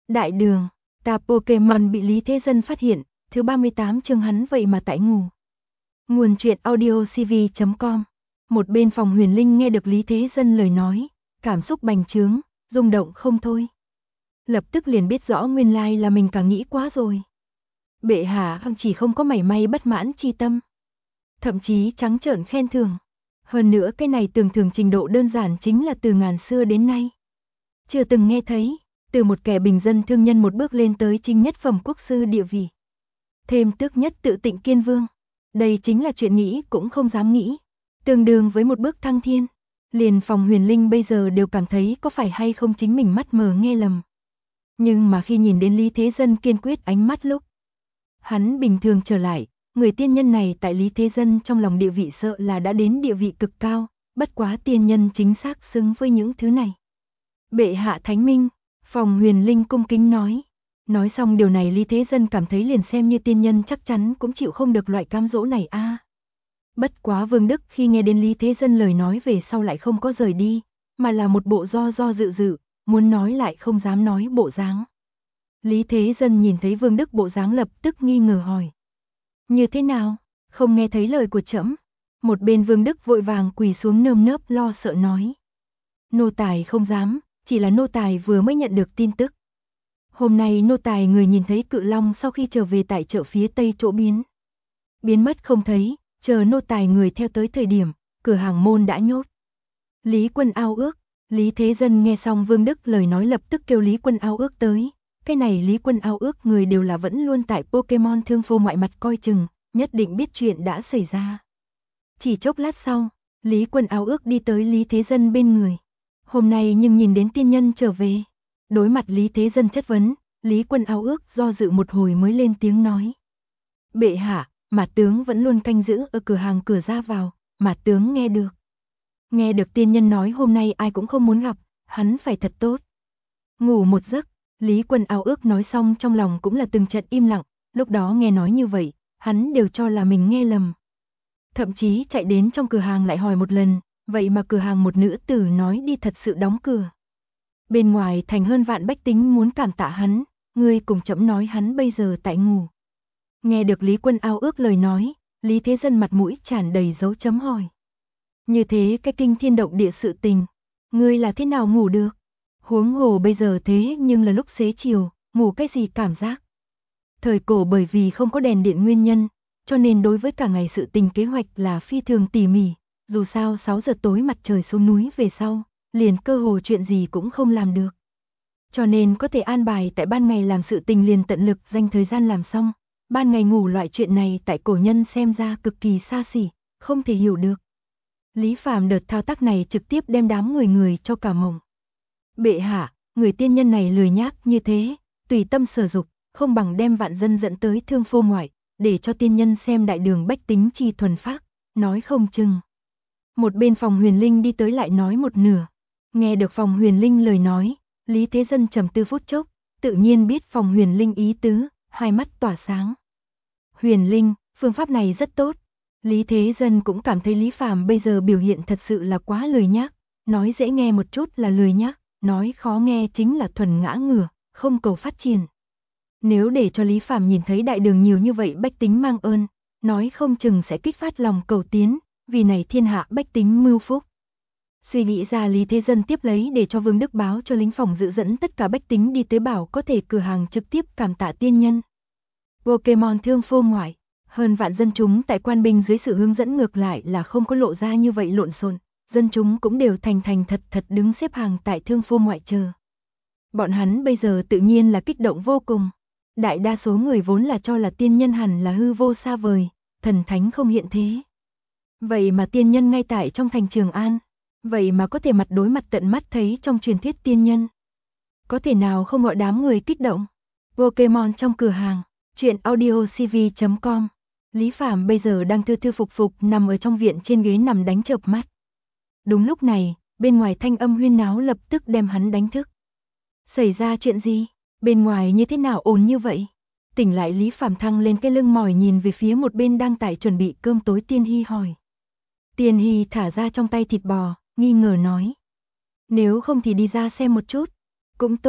Đại đường, ta Pokemon bị Lý Thế Dân phát hiện, thứ 38 chương hắn vậy mà tại ngủ. Nguồn truyện audio cv.com. Một bên phòng Huyền Linh nghe được Lý Thế Dân lời nói, cảm xúc bành trướng, rung động không thôi. Lập tức liền biết rõ nguyên lai là mình cả nghĩ quá rồi. Bệ hạ chỉ không có mảy may bất mãn chi tâm, thậm chí trắng trợn khen thưởng. Hơn nữa cái này tưởng thưởng trình độ đơn giản chính là từ ngàn xưa đến nay chưa từng nghe thấy, từ một kẻ bình dân thương nhân một bước lên tới chính nhất phẩm quốc sư địa vị. Thêm tước nhất tự tịnh kiên vương. Đây chính là chuyện nghĩ cũng không dám nghĩ. Tương đương với một bước thăng thiên. Liền phòng Huyền Linh bây giờ đều cảm thấy có phải hay không chính mình mắt mờ nghe lầm. Nhưng mà khi nhìn đến Lý Thế Dân kiên quyết ánh mắt lúc, hắn bình thường trở lại, người tiên nhân này tại Lý Thế Dân trong lòng địa vị sợ là đã đến địa vị cực cao, bất quá tiên nhân chính xác xứng với những thứ này. Bệ hạ thánh minh, phòng Huyền Linh cung kính nói. Nói xong điều này Lý Thế Dân cảm thấy liền xem như tiên nhân chắc chắn cũng chịu không được loại cám dỗ này a. Bất quá Vương Đức khi nghe đến Lý Thế Dân lời nói về sau lại không có rời đi, mà là một bộ do dự, muốn nói lại không dám nói bộ dáng. Lý Thế Dân nhìn thấy Vương Đức bộ dáng lập tức nghi ngờ hỏi. Như thế nào, không nghe thấy lời của trẫm? Một bên Vương Đức vội vàng quỳ xuống nơm nớp lo sợ nói. Nô tài không dám, chỉ là nô tài vừa mới nhận được tin tức. Hôm nay nô tài người nhìn thấy cự long sau khi trở về tại chợ phía tây chỗ biến mất không thấy, chờ nô tài người theo tới thời điểm, cửa hàng môn đã nhốt. Lý Quân ao ước, Lý Thế Dân nghe xong Vương Đức lời nói lập tức kêu Lý Quân ao ước tới. Cái này Lý Quân ao ước người đều là vẫn luôn tại Pokemon thương phô ngoại mặt coi chừng, nhất định biết chuyện đã xảy ra. Chỉ chốc lát sau, Lý Quân ao ước đi tới Lý Thế Dân bên người. Hôm nay nhưng nhìn đến tiên nhân trở về. Đối mặt Lý Thế Dân chất vấn, Lý Quân ao ước do dự một hồi mới lên tiếng nói. Bệ hạ, Mạt tướng vẫn luôn canh giữ ở cửa hàng cửa ra vào, Mạt tướng nghe được. Nghe được tiên nhân nói hôm nay ai cũng không muốn gặp, hắn phải thật tốt. Ngủ một giấc, Lý Quân ao ước nói xong trong lòng cũng là từng trận im lặng, lúc đó nghe nói như vậy, hắn đều cho là mình nghe lầm. Thậm chí chạy đến trong cửa hàng lại hỏi một lần, vậy mà cửa hàng một nữ tử nói đi thật sự đóng cửa. Bên ngoài thành hơn vạn bách tính muốn cảm tạ hắn, ngươi cùng trẫm nói hắn bây giờ tại ngủ. Nghe được Lý Quân ao ước lời nói, Lý Thế Dân mặt mũi tràn đầy dấu chấm hỏi. Như thế cái kinh thiên động địa sự tình, ngươi là thế nào ngủ được? Huống hồ bây giờ thế nhưng là lúc xế chiều, ngủ cái gì cảm giác? Thời cổ bởi vì không có đèn điện nguyên nhân, cho nên đối với cả ngày sự tình kế hoạch là phi thường tỉ mỉ, dù sao 6 giờ tối mặt trời xuống núi về sau, liền cơ hồ chuyện gì cũng không làm được. Cho nên có thể an bài tại ban ngày làm sự tình liền tận lực dành thời gian làm xong, ban ngày ngủ loại chuyện này tại cổ nhân xem ra cực kỳ xa xỉ, không thể hiểu được. Lý Phàm đợt thao tác này trực tiếp đem đám người cho cả mộng. Bệ hạ, người tiên nhân này lười nhác như thế, tùy tâm sở dục, không bằng đem vạn dân dẫn tới thương phô ngoại, để cho tiên nhân xem đại đường bách tính chi thuần phác, nói không chừng. Một bên phòng Huyền Linh đi tới lại nói một nửa. Nghe được phòng Huyền Linh lời nói, Lý Thế Dân trầm tư phút chốc, tự nhiên biết phòng Huyền Linh ý tứ, hai mắt tỏa sáng. Huyền Linh, phương pháp này rất tốt. Lý Thế Dân cũng cảm thấy Lý Phàm bây giờ biểu hiện thật sự là quá lười nhác, nói dễ nghe một chút là lười nhác, nói khó nghe chính là thuần ngã ngửa, không cầu phát triển. Nếu để cho Lý Phàm nhìn thấy đại đường nhiều như vậy bách tính mang ơn, nói không chừng sẽ kích phát lòng cầu tiến, vì này thiên hạ bách tính mưu phúc. Suy nghĩ ra Lý Thế Dân tiếp lấy để cho Vương Đức báo cho lính phòng giữ dẫn tất cả bách tính đi tới bảo có thể cửa hàng trực tiếp cảm tạ tiên nhân. Pokemon thương phô ngoại, hơn vạn dân chúng tại quan binh dưới sự hướng dẫn ngược lại là không có lộ ra như vậy lộn xộn, dân chúng cũng đều thành thật đứng xếp hàng tại thương phô ngoại chờ. Bọn hắn bây giờ tự nhiên là kích động vô cùng. Đại đa số người vốn là cho là tiên nhân hẳn là hư vô xa vời, thần thánh không hiện thế. Vậy mà tiên nhân ngay tại trong thành Trường An, vậy mà có thể mặt đối mặt tận mắt thấy trong truyền thuyết tiên nhân. Có thể nào không gọi đám người kích động? Pokemon trong cửa hàng, truyện audio cv.com. Lý Phàm bây giờ đang thư phục nằm ở trong viện trên ghế nằm đánh chợp mắt. Đúng lúc này, bên ngoài thanh âm huyên náo lập tức đem hắn đánh thức. Xảy ra chuyện gì? Bên ngoài như thế nào ồn như vậy? Tỉnh lại Lý Phàm thăng lên cái lưng mỏi nhìn về phía một bên đang tại chuẩn bị cơm tối Tiên Hy hỏi. Tiên Hy thả ra trong tay thịt bò, nghi ngờ nói. Nếu không thì đi ra xem một chút. Cũng tốt,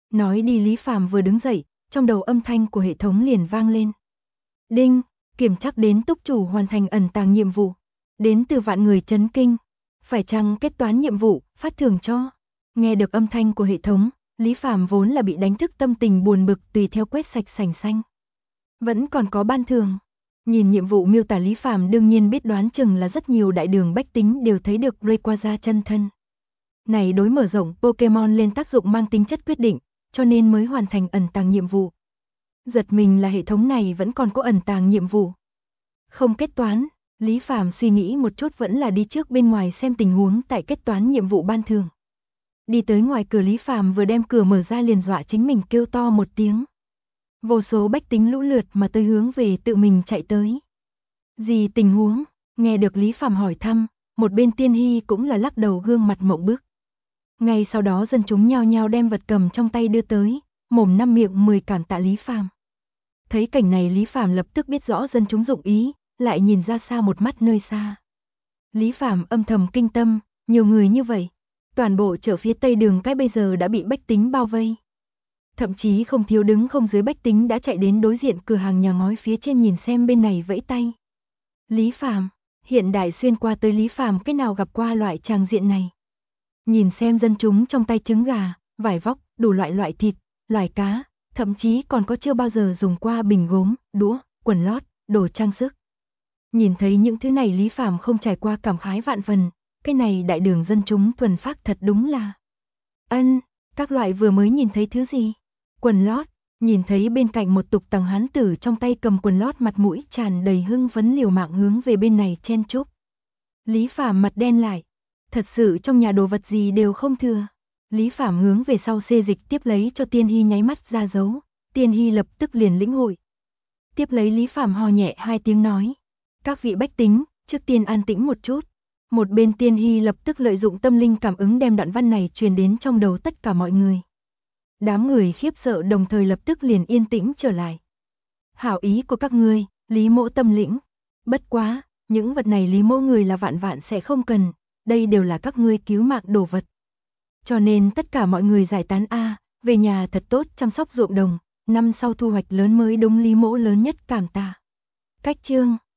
Nói đi Lý Phàm vừa đứng dậy, trong đầu âm thanh của hệ thống liền vang lên. Đinh, kiểm trắc đến túc chủ hoàn thành ẩn tàng nhiệm vụ. Đến từ vạn người chấn kinh. Phải chăng kết toán nhiệm vụ, phát thưởng cho. Nghe được âm thanh của hệ thống, Lý Phàm vốn là bị đánh thức tâm tình buồn bực tùy theo quét sạch sành xanh. Vẫn còn có ban thưởng. Nhìn nhiệm vụ miêu tả Lý Phàm đương nhiên biết đoán chừng là rất nhiều đại đường bách tính đều thấy được Rayquaza chân thân. Này đối mở rộng Pokemon lên tác dụng mang tính chất quyết định, cho nên mới hoàn thành ẩn tàng nhiệm vụ. Giật mình là hệ thống này vẫn còn có ẩn tàng nhiệm vụ. Không kết toán, Lý Phàm suy nghĩ một chút vẫn là đi trước bên ngoài xem tình huống tại kết toán nhiệm vụ ban thưởng. Đi tới ngoài cửa Lý Phàm vừa đem cửa mở ra liền dọa chính mình kêu to một tiếng. Vô số bách tính lũ lượt mà tới hướng về tự mình chạy tới. Gì tình huống? Nghe được Lý Phàm hỏi thăm, một bên Tiên Hy cũng là lắc đầu gương mặt mộng bức. Ngay sau đó dân chúng nhao nhao đem vật cầm trong tay đưa tới, mồm năm miệng 10 cảm tạ Lý Phàm. Thấy cảnh này Lý Phàm lập tức biết rõ dân chúng dụng ý, lại nhìn ra xa một mắt nơi xa. Lý Phàm âm thầm kinh tâm, nhiều người như vậy, toàn bộ chợ phía tây đường cái bây giờ đã bị bách tính bao vây. Thậm chí không thiếu đứng không dưới bách tính đã chạy đến đối diện cửa hàng nhà ngói phía trên nhìn xem bên này vẫy tay. Lý Phàm, hiện đại xuyên qua tới Lý Phàm cái nào gặp qua loại tràng diện này. Nhìn xem dân chúng trong tay trứng gà, vải vóc, đủ loại thịt, loài cá, thậm chí còn có chưa bao giờ dùng qua bình gốm, đũa, quần lót, đồ trang sức. Nhìn thấy những thứ này Lý Phàm không trải qua cảm khái vạn phần, cái này đại đường dân chúng thuần phác thật đúng là. Các loại vừa mới nhìn thấy thứ gì? Quần lót, nhìn thấy bên cạnh một tục tằng hán tử trong tay cầm quần lót mặt mũi tràn đầy hưng phấn liều mạng hướng về bên này chen chúc. Lý Phàm mặt đen lại, thật sự trong nhà đồ vật gì đều không thừa. Lý Phàm hướng về sau xê dịch tiếp lấy cho Tiên Hy nháy mắt ra dấu, Tiên Hy lập tức liền lĩnh hội. Tiếp lấy Lý Phàm ho nhẹ 2 tiếng nói, các vị bách tính, trước tiên an tĩnh một chút. Một bên Tiên Hy lập tức lợi dụng tâm linh cảm ứng đem đoạn văn này truyền đến trong đầu tất cả mọi người. Đám người khiếp sợ đồng thời lập tức liền yên tĩnh trở lại. Hảo ý của các ngươi, Lý mỗ tâm lĩnh. Bất quá, những vật này Lý mỗ người là vạn vạn sẽ không cần, đây đều là các ngươi cứu mạng đồ vật. Cho nên tất cả mọi người giải tán về nhà thật tốt chăm sóc ruộng đồng, năm sau thu hoạch lớn mới đúng Lý mỗ lớn nhất cảm tạ. Cách chương